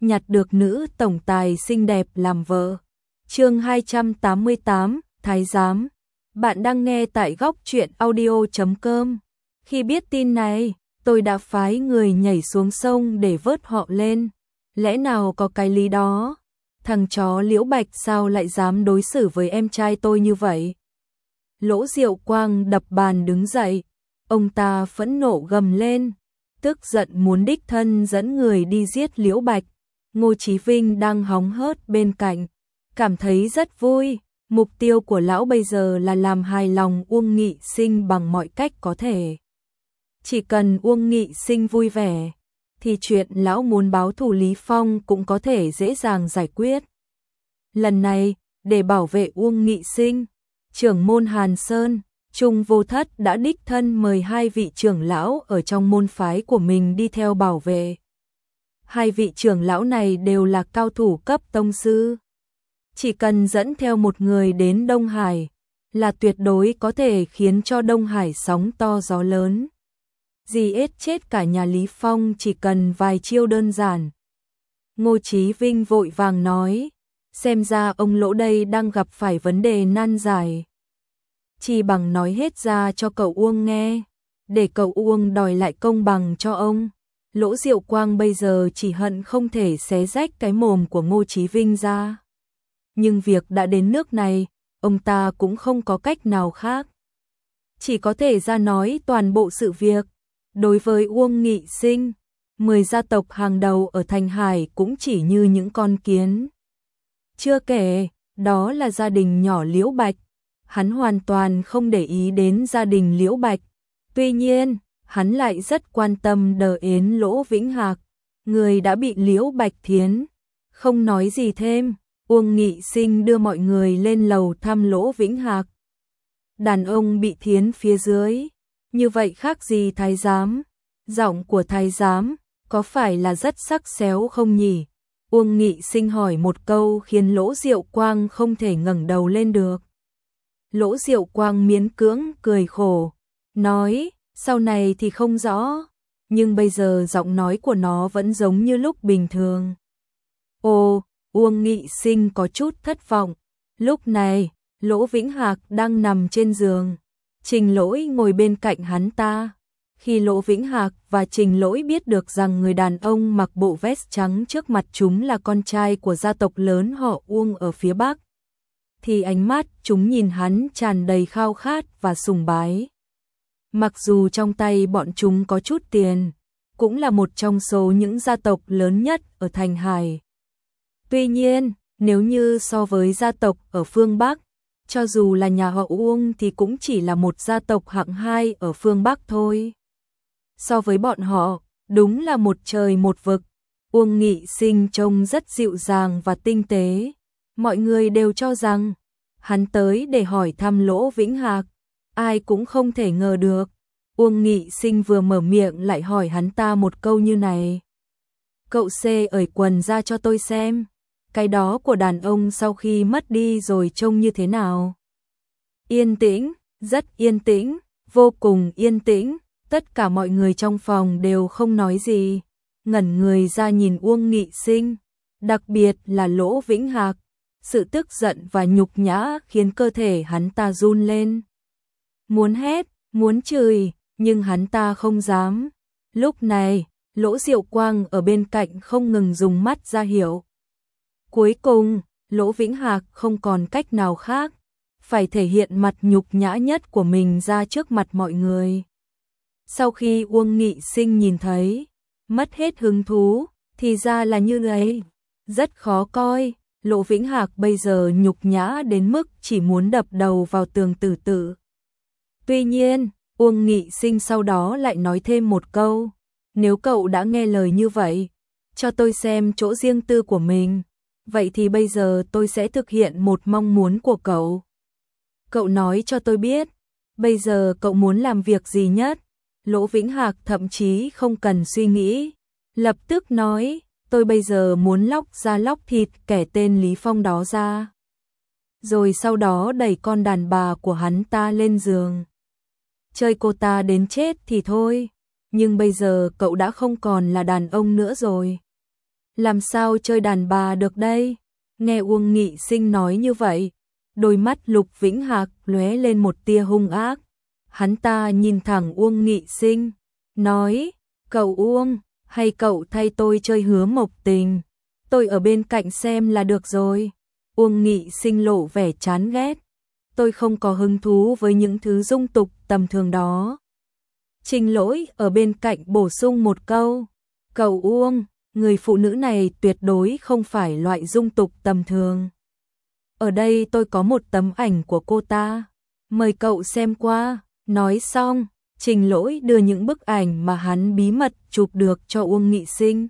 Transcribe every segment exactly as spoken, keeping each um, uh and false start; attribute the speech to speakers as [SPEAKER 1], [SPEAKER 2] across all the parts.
[SPEAKER 1] nhặt được nữ tổng tài xinh đẹp làm vợ. Chương hai trăm tám mươi tám, Thái giám. Bạn đang nghe tại góc truyện audio chấm com. Khi biết tin này, tôi đã phái người nhảy xuống sông để vớt họ lên. Lẽ nào có cái lý đó? Thằng chó Liễu Bạch sao lại dám đối xử với em trai tôi như vậy? Lỗ Diệu Quang đập bàn đứng dậy, ông ta phẫn nộ gầm lên, tức giận muốn đích thân dẫn người đi giết Liễu Bạch. Ngô Chí Vinh đang hóng hớt bên cạnh, cảm thấy rất vui. Mục tiêu của lão bây giờ là làm hài lòng Uông Nghị Sinh bằng mọi cách có thể. Chỉ cần Uông Nghị Sinh vui vẻ, thì chuyện lão muốn báo thù Lý Phong cũng có thể dễ dàng giải quyết. Lần này, để bảo vệ Uông Nghị Sinh, trưởng môn Hàn Sơn, Trung Vô Thất đã đích thân mời hai vị trưởng lão ở trong môn phái của mình đi theo bảo vệ. Hai vị trưởng lão này đều là cao thủ cấp tông sư. Chỉ cần dẫn theo một người đến Đông Hải, là tuyệt đối có thể khiến cho Đông Hải sóng to gió lớn. Giết chết cả nhà Lý Phong chỉ cần vài chiêu đơn giản. Ngô Chí Vinh vội vàng nói, xem ra ông Lỗ đây đang gặp phải vấn đề nan giải. Chỉ bằng nói hết ra cho cậu Uông nghe, để cậu Uông đòi lại công bằng cho ông. Lỗ Diệu Quang bây giờ chỉ hận không thể xé rách cái mồm của Ngô Chí Vinh ra. Nhưng việc đã đến nước này, ông ta cũng không có cách nào khác. Chỉ có thể ra nói toàn bộ sự việc. Đối với Uông Nghị Sinh, mười gia tộc hàng đầu ở Thành Hải cũng chỉ như những con kiến. Chưa kể, đó là gia đình nhỏ Liễu Bạch. Hắn hoàn toàn không để ý đến gia đình Liễu Bạch. Tuy nhiên, hắn lại rất quan tâm Đờ Yến Lỗ Vĩnh Hạc, người đã bị Liễu Bạch thiến. Không nói gì thêm, Uông Nghị Sinh đưa mọi người lên lầu thăm Lỗ Vĩnh Hạc. Đàn ông bị thiến phía dưới, như vậy khác gì thái giám? Giọng của thái giám có phải là rất sắc séo không nhỉ? Uông Nghị Sinh hỏi một câu khiến Lỗ Diệu Quang không thể ngẩng đầu lên được. Lỗ Diệu Quang miễn cưỡng cười khổ, nói, sau này thì không rõ, nhưng bây giờ giọng nói của nó vẫn giống như lúc bình thường. Ồ, Uông Nghị Sinh có chút thất vọng. Lúc này, Lỗ Vĩnh Hạc đang nằm trên giường, Trình Lỗi ngồi bên cạnh hắn ta. Khi Lỗ Vĩnh Hạc và Trình Lỗi biết được rằng người đàn ông mặc bộ vest trắng trước mặt chúng là con trai của gia tộc lớn họ Uông ở phía Bắc, thì ánh mắt chúng nhìn hắn tràn đầy khao khát và sùng bái. Mặc dù trong tay bọn chúng có chút tiền, cũng là một trong số những gia tộc lớn nhất ở Thành Hải. Tuy nhiên, nếu như so với gia tộc ở phương Bắc, cho dù là nhà họ Uông thì cũng chỉ là một gia tộc hạng hai ở phương Bắc thôi. So với bọn họ, đúng là một trời một vực. Uông Nghị Sinh trông rất dịu dàng và tinh tế. Mọi người đều cho rằng hắn tới để hỏi thăm Lỗ Vĩnh Hạc. Ai cũng không thể ngờ được, Uông Nghị Sinh vừa mở miệng lại hỏi hắn ta một câu như này. Cậu C ởi quần ra cho tôi xem, cái đó của đàn ông sau khi mất đi rồi trông như thế nào? Yên tĩnh, rất yên tĩnh, vô cùng yên tĩnh, tất cả mọi người trong phòng đều không nói gì, ngẩn người ra nhìn Uông Nghị Sinh, đặc biệt là Lỗ Vĩnh Hạc. Sự tức giận và nhục nhã khiến cơ thể hắn ta run lên. Muốn hét, muốn chửi, nhưng hắn ta không dám. Lúc này, Lỗ Diệu Quang ở bên cạnh không ngừng dùng mắt ra hiệu. Cuối cùng, Lỗ Vĩnh Hạc không còn cách nào khác, phải thể hiện mặt nhục nhã nhất của mình ra trước mặt mọi người. Sau khi Uông Nghị Sinh nhìn thấy, mất hết hứng thú, thì ra là như vậy, rất khó coi. Lỗ Vĩnh Hạc bây giờ nhục nhã đến mức chỉ muốn đập đầu vào tường tử tử. Tuy nhiên, Uông Nghị Sinh sau đó lại nói thêm một câu, nếu cậu đã nghe lời như vậy, cho tôi xem chỗ riêng tư của mình, vậy thì bây giờ tôi sẽ thực hiện một mong muốn của cậu. Cậu nói cho tôi biết, bây giờ cậu muốn làm việc gì nhất? Lỗ Vĩnh Hạc thậm chí không cần suy nghĩ, lập tức nói, tôi bây giờ muốn lóc ra lóc thịt kẻ tên Lý Phong đó ra. Rồi sau đó đẩy con đàn bà của hắn ta lên giường. Chơi cô ta đến chết thì thôi, nhưng bây giờ cậu đã không còn là đàn ông nữa rồi. Làm sao chơi đàn bà được đây? Nghe Uông Nghị Sinh nói như vậy, đôi mắt Lục Vĩnh Hạc lóe lên một tia hung ác. Hắn ta nhìn thẳng Uông Nghị Sinh, nói, cậu Uông, hay cậu thay tôi chơi Hứa Mộc Tình, tôi ở bên cạnh xem là được rồi. Uông Nghị Sinh lộ vẻ chán ghét, tôi không có hứng thú với những thứ dung tục tầm thường đó. Trình Lỗi ở bên cạnh bổ sung một câu, cậu Uông, người phụ nữ này tuyệt đối không phải loại dung tục tầm thường. Ở đây tôi có một tấm ảnh của cô ta, mời cậu xem qua. Nói xong, Trình Lỗi đưa những bức ảnh mà hắn bí mật chụp được cho Uông Nghị Sinh.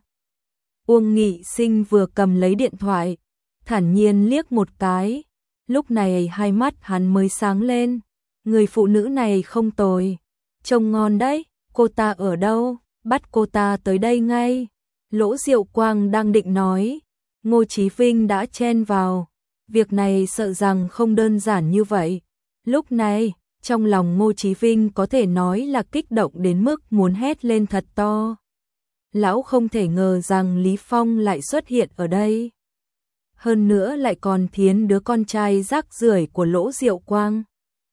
[SPEAKER 1] Uông Nghị Sinh vừa cầm lấy điện thoại, thản nhiên liếc một cái, lúc này hai mắt hắn mới sáng lên. Người phụ nữ này không tồi, trông ngon đấy, cô ta ở đâu, bắt cô ta tới đây ngay. Lỗ Diệu Quang đang định nói, Ngô Chí Vinh đã chen vào, việc này sợ rằng không đơn giản như vậy. Lúc này, trong lòng Ngô Chí Vinh có thể nói là kích động đến mức muốn hét lên thật to. Lão không thể ngờ rằng Lý Phong lại xuất hiện ở đây. Hơn nữa lại còn thiến đứa con trai rác rưởi của Lỗ Diệu Quang.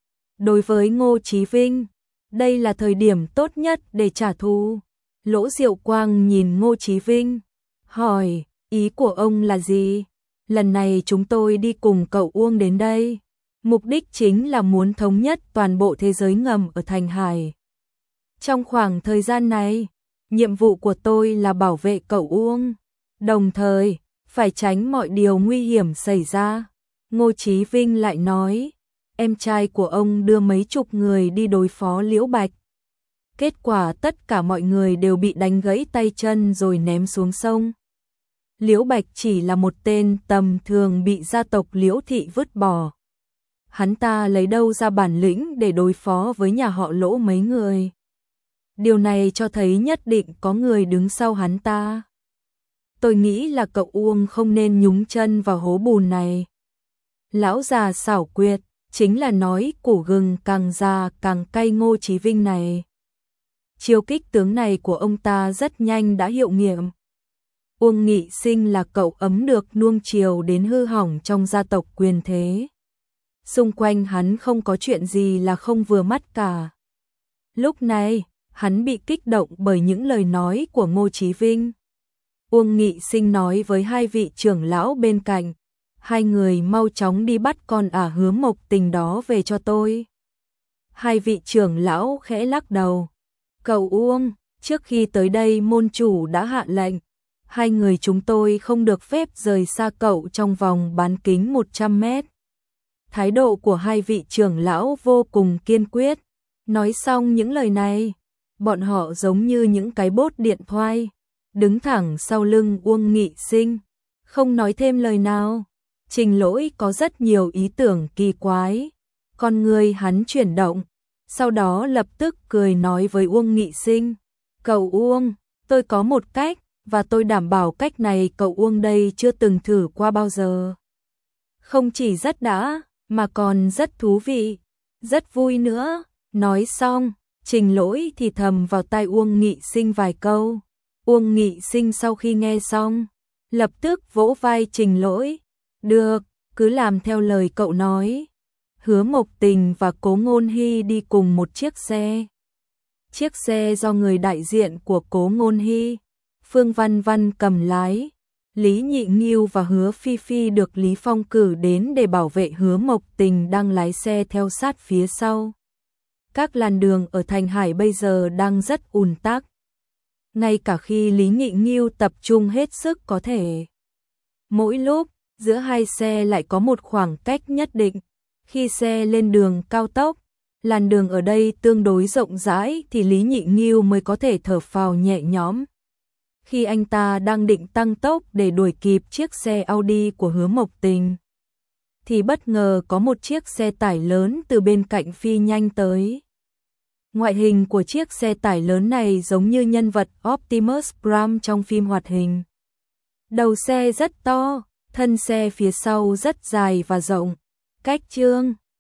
[SPEAKER 1] Đối với Ngô Chí Vinh, đây là thời điểm tốt nhất để trả thù. Lỗ Diệu Quang nhìn Ngô Chí Vinh, hỏi, ý của ông là gì? Lần này chúng tôi đi cùng cậu Uông đến đây, mục đích chính là muốn thống nhất toàn bộ thế giới ngầm ở Thành Hải. Trong khoảng thời gian này, nhiệm vụ của tôi là bảo vệ cậu Uông, đồng thời phải tránh mọi điều nguy hiểm xảy ra. Ngô Chí Vinh lại nói, em trai của ông đưa mấy chục người đi đối phó Liễu Bạch. Kết quả tất cả mọi người đều bị đánh gãy tay chân rồi ném xuống sông. Liễu Bạch chỉ là một tên tầm thường bị gia tộc Liễu Thị vứt bỏ. Hắn ta lấy đâu ra bản lĩnh để đối phó với nhà họ Lỗ mấy người. Điều này cho thấy nhất định có người đứng sau hắn ta. Tôi nghĩ là cậu Uông không nên nhúng chân vào hố bùn này. Lão già xảo quyệt, chính là nói củ gừng càng già càng cay Ngô Chí Vinh này. Chiêu kích tướng này của ông ta rất nhanh đã hiệu nghiệm. Uông Nghị Sinh là cậu ấm được nuông chiều đến hư hỏng trong gia tộc quyền thế. Xung quanh hắn không có chuyện gì là không vừa mắt cả. Lúc này, hắn bị kích động bởi những lời nói của Ngô Chí Vinh. Uông Nghị Sinh nói với hai vị trưởng lão bên cạnh, hai người mau chóng đi bắt con ả Hứa Mộc Tình đó về cho tôi. Hai vị trưởng lão khẽ lắc đầu. Cậu Uông, trước khi tới đây môn chủ đã hạ lệnh, hai người chúng tôi không được phép rời xa cậu trong vòng bán kính một trăm mét. Thái độ của hai vị trưởng lão vô cùng kiên quyết. Nói xong những lời này, bọn họ giống như những cái bốt điện thoại, đứng thẳng sau lưng Uông Nghị Sinh, không nói thêm lời nào. Trình Lỗi có rất nhiều ý tưởng kỳ quái, con người hắn chuyển động, sau đó lập tức cười nói với Uông Nghị Sinh, cậu Uông, tôi có một cách, và tôi đảm bảo cách này cậu Uông đây chưa từng thử qua bao giờ. Không chỉ rất đã, mà còn rất thú vị, rất vui nữa. Nói xong, Trình Lỗi thì thầm vào tai Uông Nghị Sinh vài câu. Uông Nghị Sinh sau khi nghe xong, lập tức vỗ vai Trình Lỗi. Được, cứ làm theo lời cậu nói. Hứa Mộc Tình và Cố Ngôn Hy đi cùng một chiếc xe. Chiếc xe do người đại diện của Cố Ngôn Hy, Phương Văn Văn cầm lái. Lý Nhị Nghiêu và Hứa Phi Phi được Lý Phong cử đến để bảo vệ Hứa Mộc Tình đang lái xe theo sát phía sau. Các làn đường ở Thành Hải bây giờ đang rất ùn tắc. Ngay cả khi Lý Nhị Nghiêu tập trung hết sức có thể. Mỗi lúc, giữa hai xe lại có một khoảng cách nhất định. Khi xe lên đường cao tốc, làn đường ở đây tương đối rộng rãi thì Lý Nhị Nghiêu mới có thể thở phào nhẹ nhõm. Khi anh ta đang định tăng tốc để đuổi kịp chiếc xe Audi của Hứa Mộc Tình, thì bất ngờ có một chiếc xe tải lớn từ bên cạnh phi nhanh tới. Ngoại hình của chiếc xe tải lớn này giống như nhân vật Optimus Prime trong phim hoạt hình. Đầu xe rất to, thân xe phía sau rất dài và rộng, cách trương